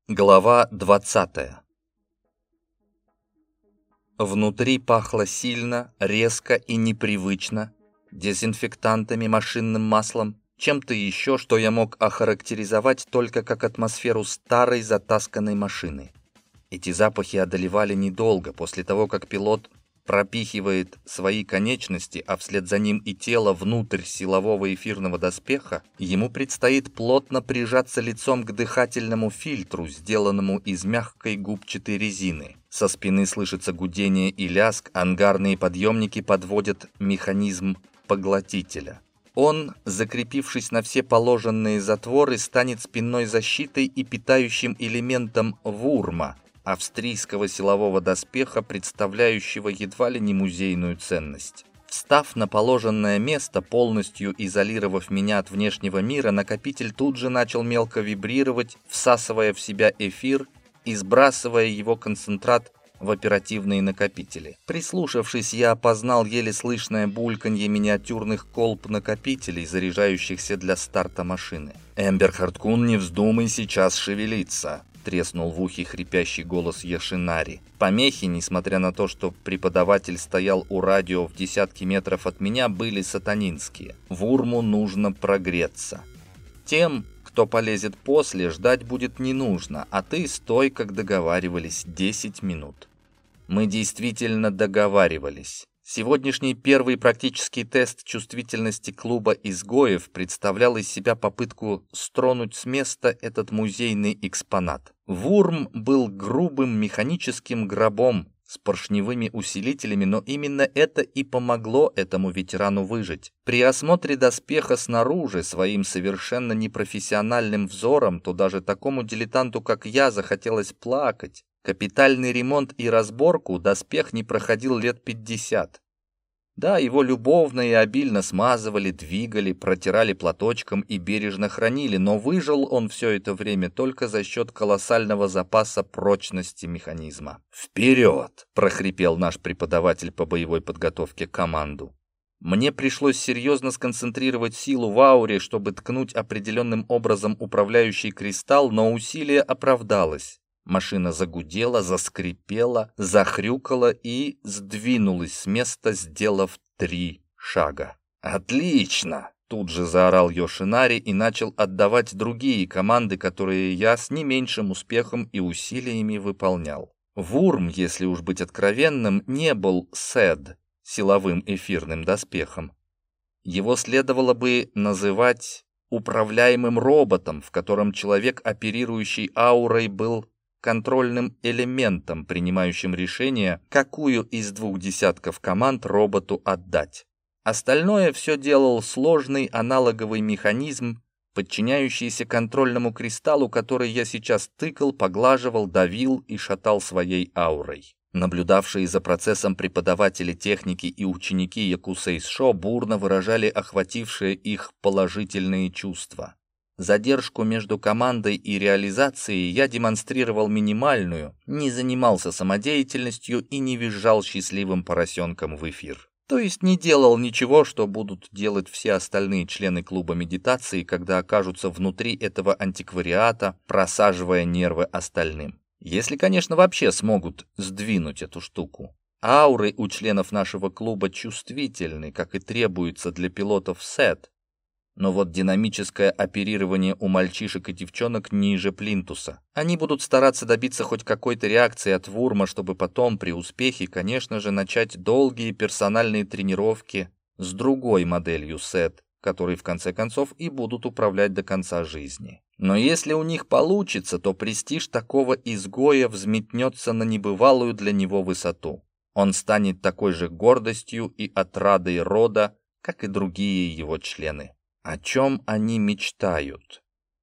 Глава 20. Внутри пахло сильно, резко и непривычно, дезинфектантами, машинным маслом, чем-то еще, что я мог охарактеризовать только как атмосферу старой затасканной машины. Эти запахи одолевали недолго после того, как пилот пропихивает свои конечности, а вслед за ним и тело внутрь силового эфирного доспеха, ему предстоит плотно прижаться лицом к дыхательному фильтру, сделанному из мягкой губчатой резины. Со спины слышится гудение и лязг, ангарные подъемники подводят механизм поглотителя. Он, закрепившись на все положенные затворы, станет спинной защитой и питающим элементом вурма, австрийского силового доспеха, представляющего едва ли не музейную ценность. Встав на положенное место, полностью изолировав меня от внешнего мира, накопитель тут же начал мелко вибрировать, всасывая в себя эфир и сбрасывая его концентрат в оперативные накопители. Прислушавшись, я опознал еле слышное бульканье миниатюрных колб накопителей, заряжающихся для старта машины. «Эмбер Харткун, не вздумай сейчас шевелиться!» треснул в ухе хрипящий голос Йошинари. Помехи, несмотря на то, что преподаватель стоял у радио в десятки метров от меня, были сатанинские. Вурму нужно прогреться. Тем, кто полезет после, ждать будет не нужно, а ты стой, как договаривались, 10 минут. Мы действительно договаривались. Сегодняшний первый практический тест чувствительности клуба изгоев представлял из себя попытку стронуть с места этот музейный экспонат. Вурм был грубым механическим гробом с поршневыми усилителями, но именно это и помогло этому ветерану выжить. При осмотре доспеха снаружи своим совершенно непрофессиональным взором, то даже такому дилетанту, как я, захотелось плакать. Капитальный ремонт и разборку доспех не проходил лет 50. Да, его любовно и обильно смазывали, двигали, протирали платочком и бережно хранили, но выжил он все это время только за счет колоссального запаса прочности механизма. «Вперед!» – прохрипел наш преподаватель по боевой подготовке команду. Мне пришлось серьезно сконцентрировать силу в ауре, чтобы ткнуть определенным образом управляющий кристалл, но усилие оправдалось. Машина загудела, заскрипела, захрюкала и сдвинулась с места, сделав 3 шага. «Отлично!» — тут же заорал Йошинари и начал отдавать другие команды, которые я с не меньшим успехом и усилиями выполнял. Вурм, если уж быть откровенным, не был СЭД, силовым эфирным доспехом. Его следовало бы называть управляемым роботом, в котором человек, оперирующий аурой, был контрольным элементом, принимающим решение, какую из 2 десятков команд роботу отдать. Остальное все делал сложный аналоговый механизм, подчиняющийся контрольному кристаллу, который я сейчас тыкал, поглаживал, давил и шатал своей аурой. Наблюдавшие за процессом преподаватели техники и ученики Якусей-Шо бурно выражали охватившие их положительные чувства. Задержку между командой и реализацией я демонстрировал минимальную, не занимался самодеятельностью и не визжал счастливым поросенком в эфир. То есть не делал ничего, что будут делать все остальные члены клуба медитации, когда окажутся внутри этого антиквариата, просаживая нервы остальным. Если, конечно, вообще смогут сдвинуть эту штуку. Ауры у членов нашего клуба чувствительны, как и требуется для пилотов СЭД. Но вот динамическое оперирование у мальчишек и девчонок ниже плинтуса. Они будут стараться добиться хоть какой-то реакции от Вурма, чтобы потом, при успехе, конечно же, начать долгие персональные тренировки с другой моделью СЭД, которые в конце концов и будут управлять до конца жизни. Но если у них получится, то престиж такого изгоя взметнется на небывалую для него высоту. Он станет такой же гордостью и отрадой рода, как и другие его члены. О чем они мечтают?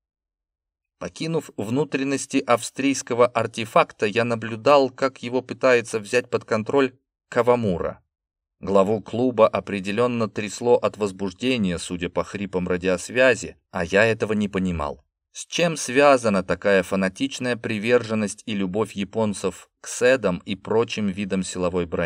Покинув внутренности австрийского артефакта, я наблюдал, как его пытается взять под контроль Кавамура. Главу клуба определенно трясло от возбуждения, судя по хрипам радиосвязи, а я этого не понимал. С чем связана такая фанатичная приверженность и любовь японцев к седам и прочим видам силовой брони?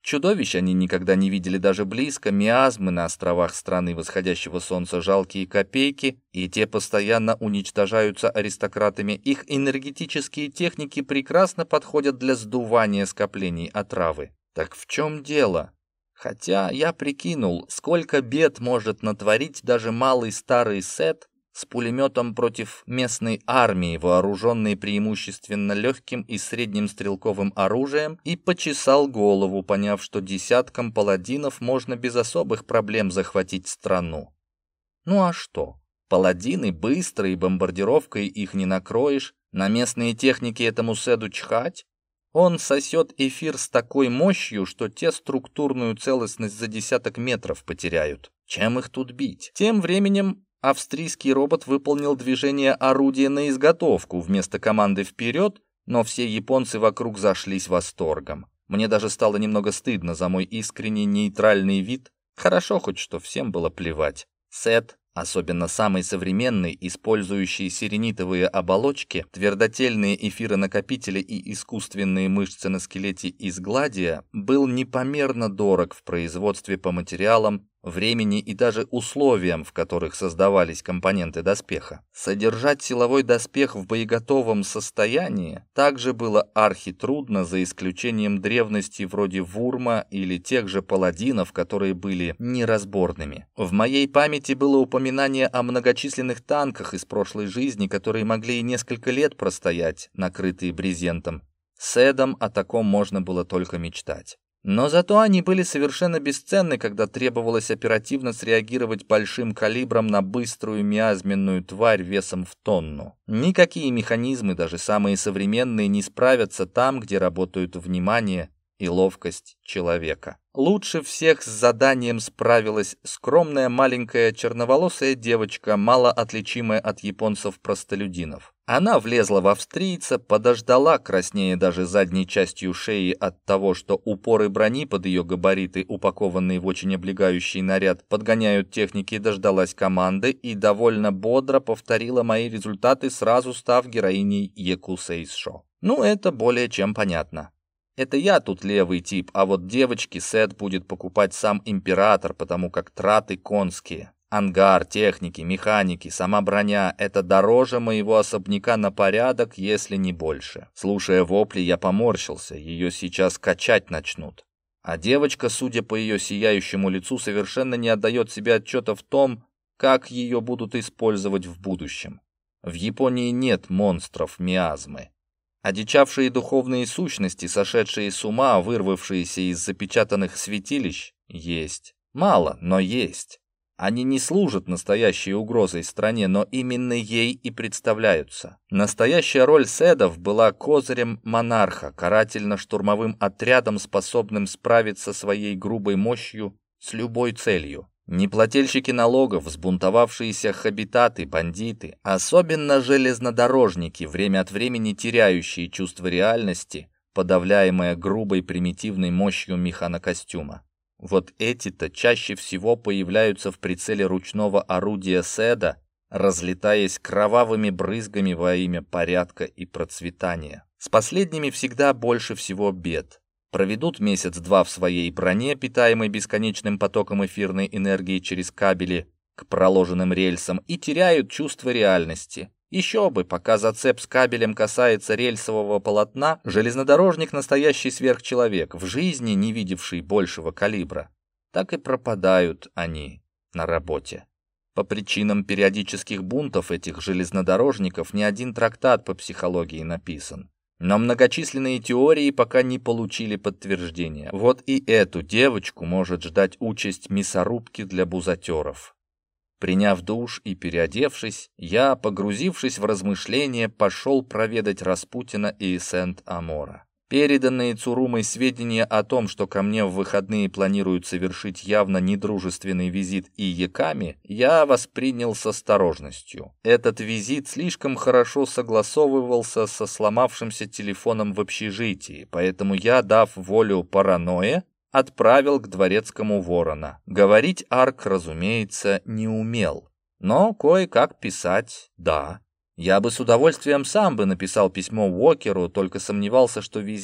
Чудовищ они никогда не видели даже близко, миазмы на островах страны восходящего солнца жалкие копейки, и те постоянно уничтожаются аристократами. Их энергетические техники прекрасно подходят для сдувания скоплений отравы. Так в чем дело? Хотя я прикинул, сколько бед может натворить даже малый старый Сет с пулеметом против местной армии, вооруженной преимущественно легким и средним стрелковым оружием, и почесал голову, поняв, что десяткам паладинов можно без особых проблем захватить страну. Ну а что? Паладины быстрые, бомбардировкой их не накроешь, на местные техники этому Седу чхать. Он сосет эфир с такой мощью, что те структурную целостность за десяток метров потеряют. Чем их тут бить? Тем временем австрийский робот выполнил движение орудия на изготовку вместо команды «вперед», но все японцы вокруг зашлись восторгом. Мне даже стало немного стыдно за мой искренний нейтральный вид. Хорошо хоть, что всем было плевать. Сет, особенно самый современный, использующий сиренитовые оболочки, твердотельные эфиронакопители и искусственные мышцы на скелете из гладия, был непомерно дорог в производстве по материалам, времени и даже условиям, в которых создавались компоненты доспеха. Содержать силовой доспех в боеготовом состоянии также было архитрудно, за исключением древности вроде Вурма или тех же паладинов, которые были неразборными. В моей памяти было упоминание о многочисленных танках из прошлой жизни, которые могли и несколько лет простоять, накрытые брезентом. С Эдом о таком можно было только мечтать. Но зато они были совершенно бесценны, когда требовалось оперативно среагировать большим калибром на быструю миазменную тварь весом в тонну. Никакие механизмы, даже самые современные, не справятся там, где работают внимание и ловкость человека. Лучше всех с заданием справилась скромная маленькая черноволосая девочка, мало отличимая от японцев-простолюдинов. Она влезла в австрийца, подождала, краснея даже задней частью шеи от того, что упоры брони под ее габариты, упакованные в очень облегающий наряд, подгоняют техники, дождалась команды и довольно бодро повторила мои результаты, сразу став героиней Якусейшо. Ну, это более чем понятно. Это я тут левый тип, а вот девочки Сет будет покупать сам император, потому как траты конские. Ангар, техники, механики, сама броня — это дороже моего особняка на порядок, если не больше. Слушая вопли, я поморщился, ее сейчас качать начнут. А девочка, судя по ее сияющему лицу, совершенно не отдает себе отчета в том, как ее будут использовать в будущем. В Японии нет монстров миазмы. Одичавшие духовные сущности, сошедшие с ума, вырвавшиеся из запечатанных святилищ, есть. Мало, но есть. Они не служат настоящей угрозой стране, но именно ей и представляются. Настоящая роль Седов была козырем монарха, карательно-штурмовым отрядом, способным справиться своей грубой мощью с любой целью. Неплательщики налогов, взбунтовавшиеся хабитаты, бандиты, особенно железнодорожники, время от времени теряющие чувство реальности, подавляемое грубой примитивной мощью механокостюма. Вот эти-то чаще всего появляются в прицеле ручного орудия Седа, разлетаясь кровавыми брызгами во имя порядка и процветания. С последними всегда больше всего бед. Проведут месяц-два в своей броне, питаемой бесконечным потоком эфирной энергии через кабели к проложенным рельсам, и теряют чувство реальности. Еще бы, пока зацеп с кабелем касается рельсового полотна, железнодорожник — настоящий сверхчеловек, в жизни не видевший большего калибра. Так и пропадают они на работе. По причинам периодических бунтов этих железнодорожников не один трактат по психологии написан. Но многочисленные теории пока не получили подтверждения. Вот и эту девочку может ждать участь мясорубки для бузатеров. Приняв душ и переодевшись, я, погрузившись в размышления, пошел проведать Распутина и Сент-Амора. Переданные Цурумой сведения о том, что ко мне в выходные планируют совершить явно недружественный визит и Яками, я воспринял с осторожностью. Этот визит слишком хорошо согласовывался со сломавшимся телефоном в общежитии, поэтому я, дав волю паранойе, отправил к дворецкому ворона. Говорить Арк, разумеется, не умел, но кое-как писать — да. Я бы с удовольствием сам бы написал письмо Уокеру, только сомневался, что визит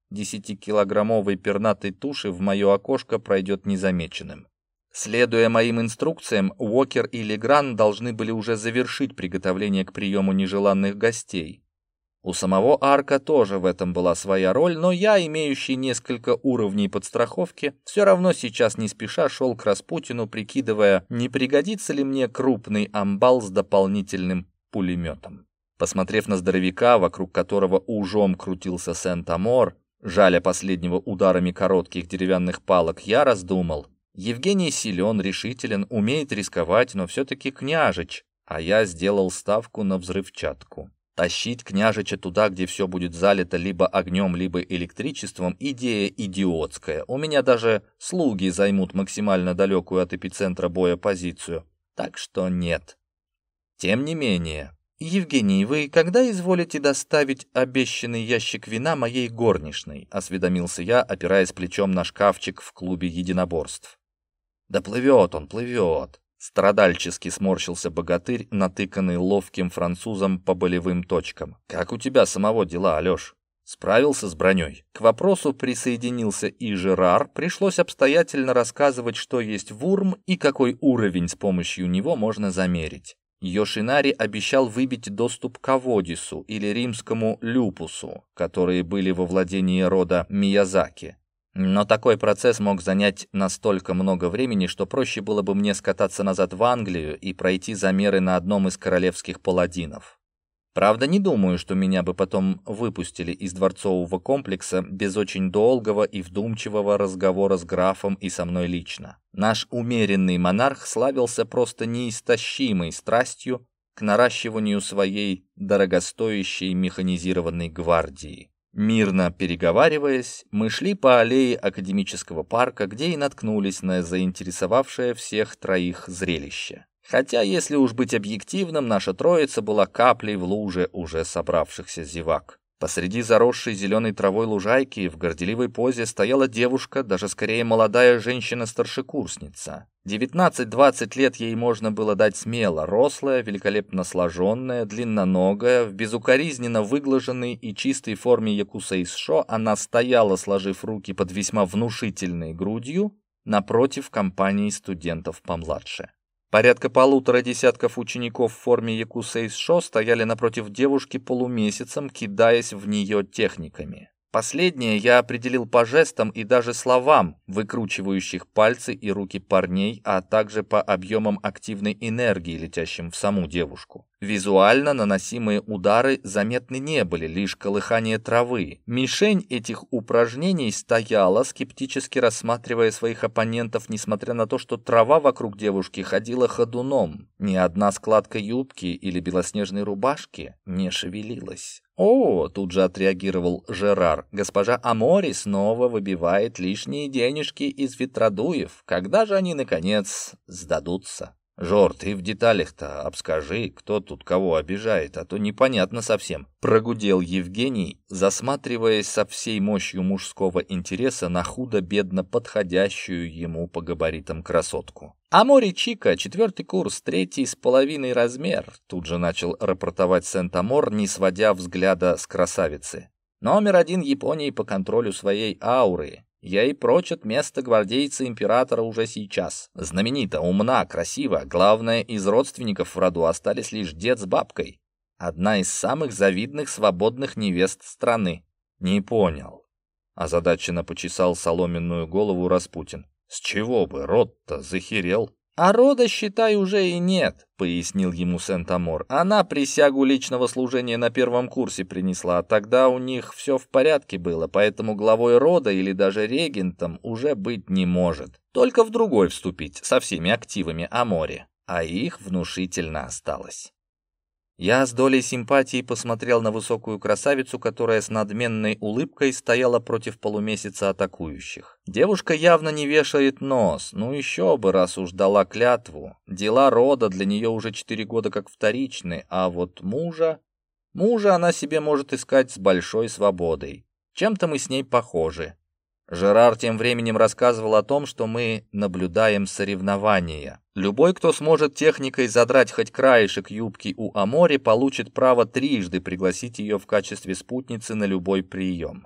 10-килограммовой пернатой туши в мое окошко пройдет незамеченным. Следуя моим инструкциям, Уокер и Легран должны были уже завершить приготовление к приему нежеланных гостей. У самого Арка тоже в этом была своя роль, но я, имеющий несколько уровней подстраховки, все равно сейчас не спеша шел к Распутину, прикидывая, не пригодится ли мне крупный амбал с дополнительным пулеметом. Посмотрев на здоровяка, вокруг которого ужом крутился Сент-Амор, жаля последнего ударами коротких деревянных палок, я раздумал. Евгений силен, решителен, умеет рисковать, но все-таки княжич, а я сделал ставку на взрывчатку. Тащить княжича туда, где все будет залито либо огнем, либо электричеством, идея идиотская. У меня даже слуги займут максимально далекую от эпицентра боя позицию. Так что нет. Тем не менее. «Евгений, вы когда изволите доставить обещанный ящик вина моей горничной?» — осведомился я, опираясь плечом на шкафчик в клубе единоборств. «Да плывет он, плывет!» — страдальчески сморщился богатырь, натыканный ловким французом по болевым точкам. «Как у тебя самого дела, Алёш? Справился с броней?» К вопросу присоединился и Жерар. Пришлось обстоятельно рассказывать, что есть вурм и какой уровень с помощью него можно замерить. Йошинари обещал выбить доступ к Аводису или римскому люпусу, которые были во владении рода Миязаки. Но такой процесс мог занять настолько много времени, что проще было бы мне скататься назад в Англию и пройти замеры на одном из королевских паладинов. Правда, не думаю, что меня бы потом выпустили из дворцового комплекса без очень долгого и вдумчивого разговора с графом и со мной лично. Наш умеренный монарх славился просто неистощимой страстью к наращиванию своей дорогостоящей механизированной гвардии. Мирно переговариваясь, мы шли по аллее Академического парка, где и наткнулись на заинтересовавшее всех троих зрелище. Хотя, если уж быть объективным, наша троица была каплей в луже уже собравшихся зевак. Посреди заросшей зеленой травой лужайки в горделивой позе стояла девушка, даже скорее молодая женщина-старшекурсница. 19-20 лет ей можно было дать смело, рослая, великолепно сложенная, длинноногая, в безукоризненно выглаженной и чистой форме якусэйшо она стояла, сложив руки под весьма внушительной грудью, напротив компании студентов помладше. Порядка 1,5 десятков учеников в форме якусэйшо стояли напротив девушки полумесяцем, кидаясь в нее техниками. Последнее я определил по жестам и даже словам, выкручивающих пальцы и руки парней, а также по объемам активной энергии, летящим в саму девушку. Визуально наносимые удары заметны не были, лишь колыхание травы. Мишень этих упражнений стояла, скептически рассматривая своих оппонентов, несмотря на то, что трава вокруг девушки ходила ходуном. Ни одна складка юбки или белоснежной рубашки не шевелилась. «О!» — тут же отреагировал Жерар. «Госпожа Амори снова выбивает лишние денежки из ветродуев. Когда же они, наконец, сдадутся?» «Жор, ты в деталях-то обскажи, кто тут кого обижает, а то непонятно совсем», — прогудел Евгений, засматриваясь со всей мощью мужского интереса на худо-бедно подходящую ему по габаритам красотку. «Амори Чика, 4-й курс, 3,5 размер», — тут же начал рапортовать Сент-Амор, не сводя взгляда с красавицы. «Номер 1 Японии по контролю своей ауры. Ей прочат место гвардейца императора уже сейчас. Знаменита, умна, красива. Главное, из родственников в роду остались лишь дед с бабкой. Одна из самых завидных свободных невест страны». «Не понял», — озадаченно почесал соломенную голову Распутин. «С чего бы, род-то захерел?» «А рода, считай, уже и нет», — пояснил ему Сент-Амор. «Она присягу личного служения на 1 курсе принесла, а тогда у них все в порядке было, поэтому главой рода или даже регентом уже быть не может. Только в другой вступить со всеми активами Амори, а их внушительно осталось». Я с долей симпатии посмотрел на высокую красавицу, которая с надменной улыбкой стояла против полумесяца атакующих. Девушка явно не вешает нос, ну еще бы, раз уж дала клятву. Дела рода для нее уже 4 года как вторичны, а вот мужа она себе может искать с большой свободой. Чем-то мы с ней похожи. Жерар тем временем рассказывал о том, что мы наблюдаем соревнования. Любой, кто сможет техникой задрать хоть краешек юбки у Амори, получит право трижды пригласить ее в качестве спутницы на любой прием.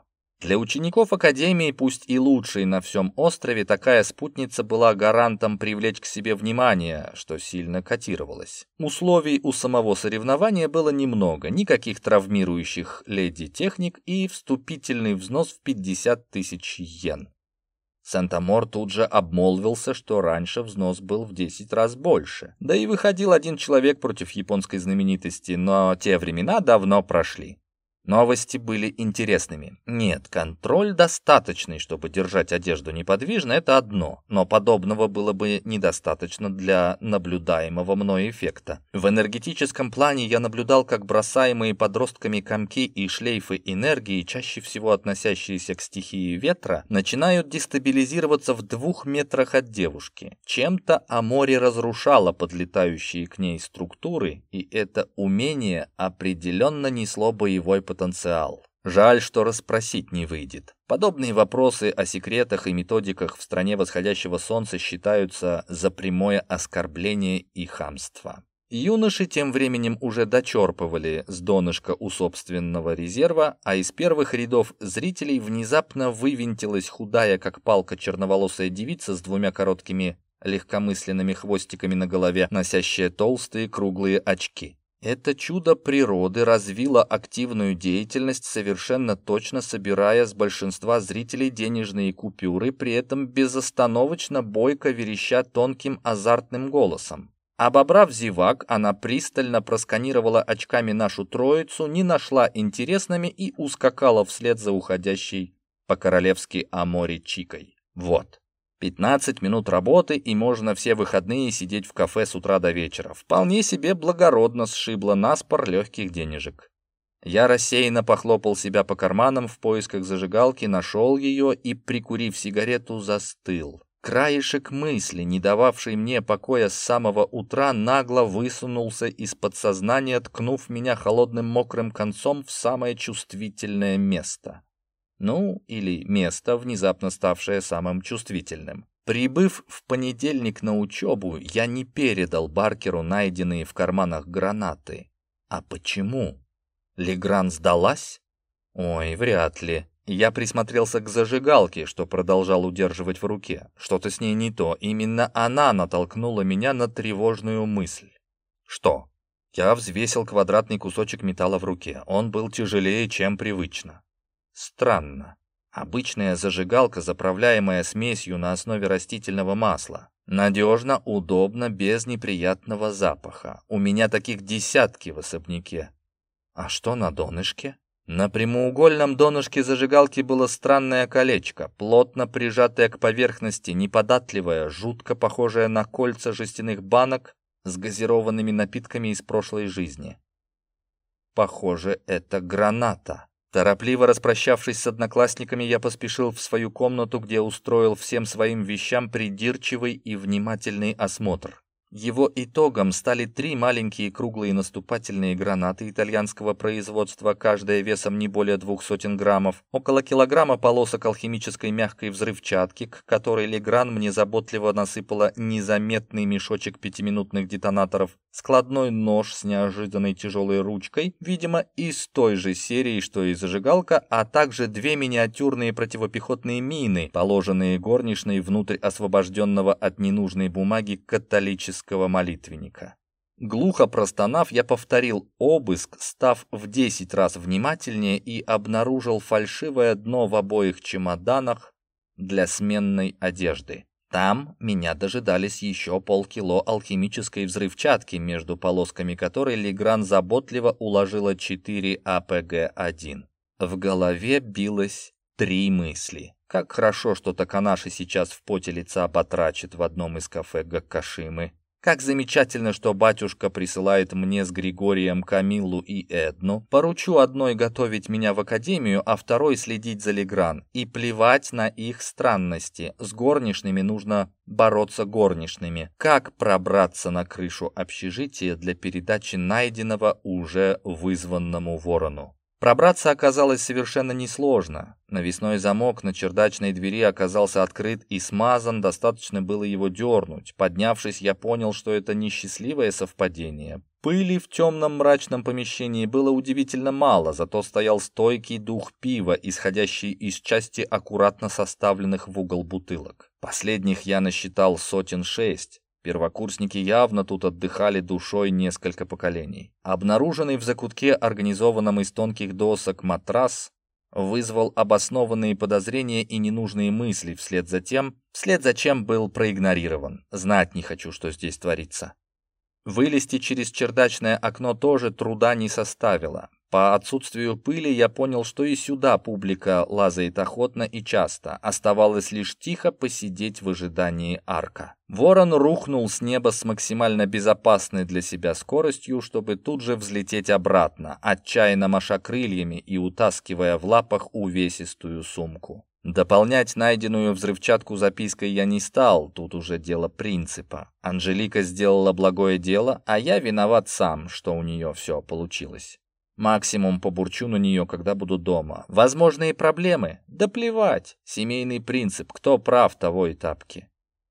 Для учеников Академии, пусть и лучшей на всем острове, такая спутница была гарантом привлечь к себе внимание, что сильно котировалось. Условий у самого соревнования было немного, никаких травмирующих леди-техник и вступительный взнос в 50 тысяч йен. Сент-Амор тут же обмолвился, что раньше взнос был в 10 раз больше. Да и выходил один человек против японской знаменитости, но те времена давно прошли. Новости были интересными. Нет, контроль достаточный, чтобы держать одежду неподвижно, это одно, но подобного было бы недостаточно для наблюдаемого мной эффекта. В энергетическом плане я наблюдал, как бросаемые подростками комки и шлейфы энергии, чаще всего относящиеся к стихии ветра, начинают дестабилизироваться в 2 метрах от девушки. Чем-то Амори разрушало подлетающие к ней структуры, и это умение определенно несло боевой потенциал. Жаль, что расспросить не выйдет. Подобные вопросы о секретах и методиках в стране восходящего солнца считаются за прямое оскорбление и хамство. Юноши тем временем уже дочерпывали с донышка у собственного резерва, а из первых рядов зрителей внезапно вывинтилась худая, как палка, черноволосая девица с 2 короткими легкомысленными хвостиками на голове, носящая толстые круглые очки. Это чудо природы развило активную деятельность, совершенно точно собирая с большинства зрителей денежные купюры, при этом безостановочно бойко вереща тонким азартным голосом. Обобрав зевак, она пристально просканировала очками нашу троицу, не нашла интересными и ускакала вслед за уходящей по-королевски Амори Чикой. Вот. 15 минут работы, и можно все выходные сидеть в кафе с утра до вечера. Вполне себе благородно сшибло наспор легких денежек. Я рассеянно похлопал себя по карманам в поисках зажигалки, нашел ее и, прикурив сигарету, застыл. Краешек мысли, не дававший мне покоя с самого утра, нагло высунулся из подсознания, ткнув меня холодным мокрым концом в самое чувствительное место. Ну, или место, внезапно ставшее самым чувствительным. Прибыв в понедельник на учебу, я не передал Баркеру найденные в карманах гранаты. А почему? Легран сдалась? Ой, вряд ли. Я присмотрелся к зажигалке, что продолжал удерживать в руке. Что-то с ней не то. Именно она натолкнула меня на тревожную мысль. Что? Я взвесил квадратный кусочек металла в руке. Он был тяжелее, чем привычно. Странно. Обычная зажигалка, заправляемая смесью на основе растительного масла. Надежно, удобно, без неприятного запаха. У меня таких десятки в особняке. А что на донышке? На прямоугольном донышке зажигалки было странное колечко, плотно прижатое к поверхности, неподатливое, жутко похожее на кольца жестяных банок с газированными напитками из прошлой жизни. Похоже, это граната. Торопливо распрощавшись с одноклассниками, я поспешил в свою комнату, где устроил всем своим вещам придирчивый и внимательный осмотр. Его итогом стали 3 маленькие круглые наступательные гранаты итальянского производства, каждая весом не более 200 граммов, около килограмма полосок алхимической мягкой взрывчатки, к которой Легран мне заботливо насыпала незаметный мешочек 5-минутных детонаторов, складной нож с неожиданной тяжелой ручкой, видимо, из той же серии, что и зажигалка, а также 2 миниатюрные противопехотные мины, положенные горничной внутрь освобожденного от ненужной бумаги католического молитвенника. Глухо простонав, я повторил обыск, став в 10 раз внимательнее, и обнаружил фальшивое дно в обоих чемоданах для сменной одежды. Там меня дожидались еще полкило алхимической взрывчатки, между полосками которой Легран заботливо уложила 4 АПГ-1. В голове билось 3 мысли. Как хорошо, что Таканаши сейчас в поте лица батрачит в одном из кафе Гаккашимы. Как замечательно, что батюшка присылает мне с Григорием Камиллу и Эдну. Поручу одной готовить меня в академию, а второй следить за Легран. И плевать на их странности. С горничными нужно бороться горничными. Как пробраться на крышу общежития для передачи найденного уже вызванному ворону? Пробраться оказалось совершенно несложно. Навесной замок на чердачной двери оказался открыт и смазан, достаточно было его дернуть. Поднявшись, я понял, что это не счастливое совпадение. Пыли в темном мрачном помещении было удивительно мало, зато стоял стойкий дух пива, исходящий из части аккуратно составленных в угол бутылок. Последних я насчитал 6 сотен. Первокурсники явно тут отдыхали душой несколько поколений. Обнаруженный в закутке, организованном из тонких досок, матрас вызвал обоснованные подозрения и ненужные мысли, вслед за чем был проигнорирован. Знать не хочу, что здесь творится. Вылезти через чердачное окно тоже труда не составило. По отсутствию пыли я понял, что и сюда публика лазает охотно и часто. Оставалось лишь тихо посидеть в ожидании арка. Ворон рухнул с неба с максимально безопасной для себя скоростью, чтобы тут же взлететь обратно, отчаянно маша крыльями и утаскивая в лапах увесистую сумку. Дополнять найденную взрывчатку запиской я не стал, тут уже дело принципа. Анжелика сделала благое дело, а я виноват сам, что у нее все получилось. Максимум побурчу на нее, когда буду дома. Возможные проблемы? Да плевать. Семейный принцип. Кто прав, того и тапки.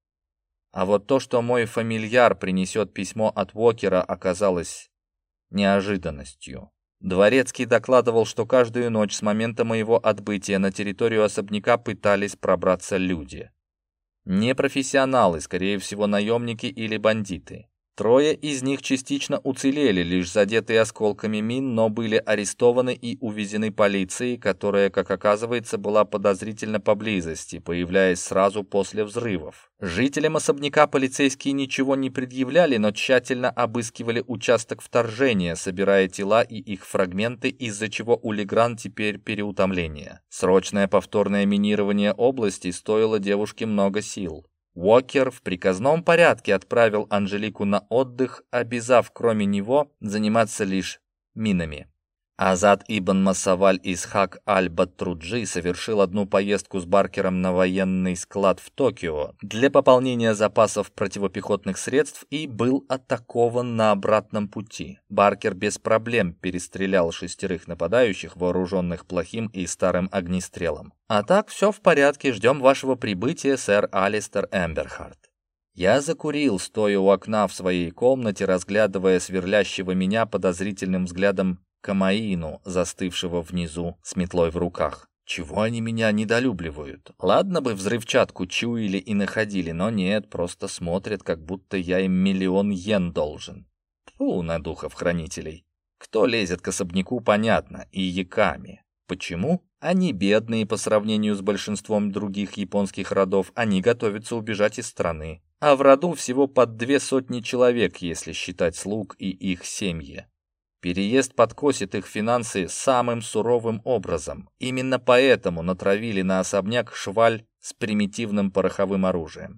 А вот то, что мой фамильяр принесет письмо от Уокера, оказалось неожиданностью. Дворецкий докладывал, что каждую ночь с момента моего отбытия на территорию особняка пытались пробраться люди. Непрофессионалы, скорее всего, наемники или бандиты. 3 из них частично уцелели, лишь задетые осколками мин, но были арестованы и увезены полицией, которая, как оказывается, была подозрительно поблизости, появляясь сразу после взрывов. Жителям особняка полицейские ничего не предъявляли, но тщательно обыскивали участок вторжения, собирая тела и их фрагменты, из-за чего у Легран теперь переутомление. Срочное повторное минирование области стоило девушке много сил. Уокер в приказном порядке отправил Анжелику на отдых, обязав кроме него заниматься лишь минами. Азад ибн Масаваль из Хак-аль-Батруджи совершил одну поездку с Баркером на военный склад в Токио для пополнения запасов противопехотных средств и был атакован на обратном пути. Баркер без проблем перестрелял 6 нападающих, вооруженных плохим и старым огнестрелом. А так все в порядке, ждем вашего прибытия, сэр Алистер Эмберхарт. Я закурил, стоя у окна в своей комнате, разглядывая сверлящего меня подозрительным взглядом Камаину, застывшего внизу с метлой в руках. Чего они меня недолюбливают? Ладно бы взрывчатку чуяли и находили, но нет, просто смотрят, как будто я им 1 000 000 йен должен. Тьфу на духов-хранителей. Кто лезет к особняку, понятно, и яками. Почему? Они бедные по сравнению с большинством других японских родов, они готовятся убежать из страны. А в роду всего под 2 сотни человек, если считать слуг и их семьи. Переезд подкосит их финансы самым суровым образом. Именно поэтому натравили на особняк шваль с примитивным пороховым оружием.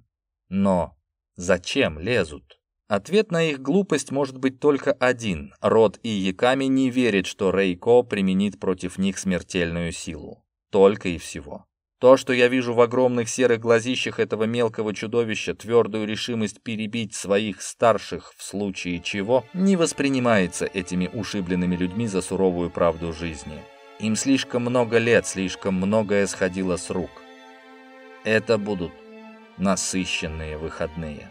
Но зачем лезут? Ответ на их глупость может быть только один. Род Ияками не верит, что Рейко применит против них смертельную силу. Только и всего. То, что я вижу в огромных серых глазищах этого мелкого чудовища, твердую решимость перебить своих старших в случае чего, не воспринимается этими ушибленными людьми за суровую правду жизни. Им слишком много лет, слишком многое сходило с рук. Это будут насыщенные выходные.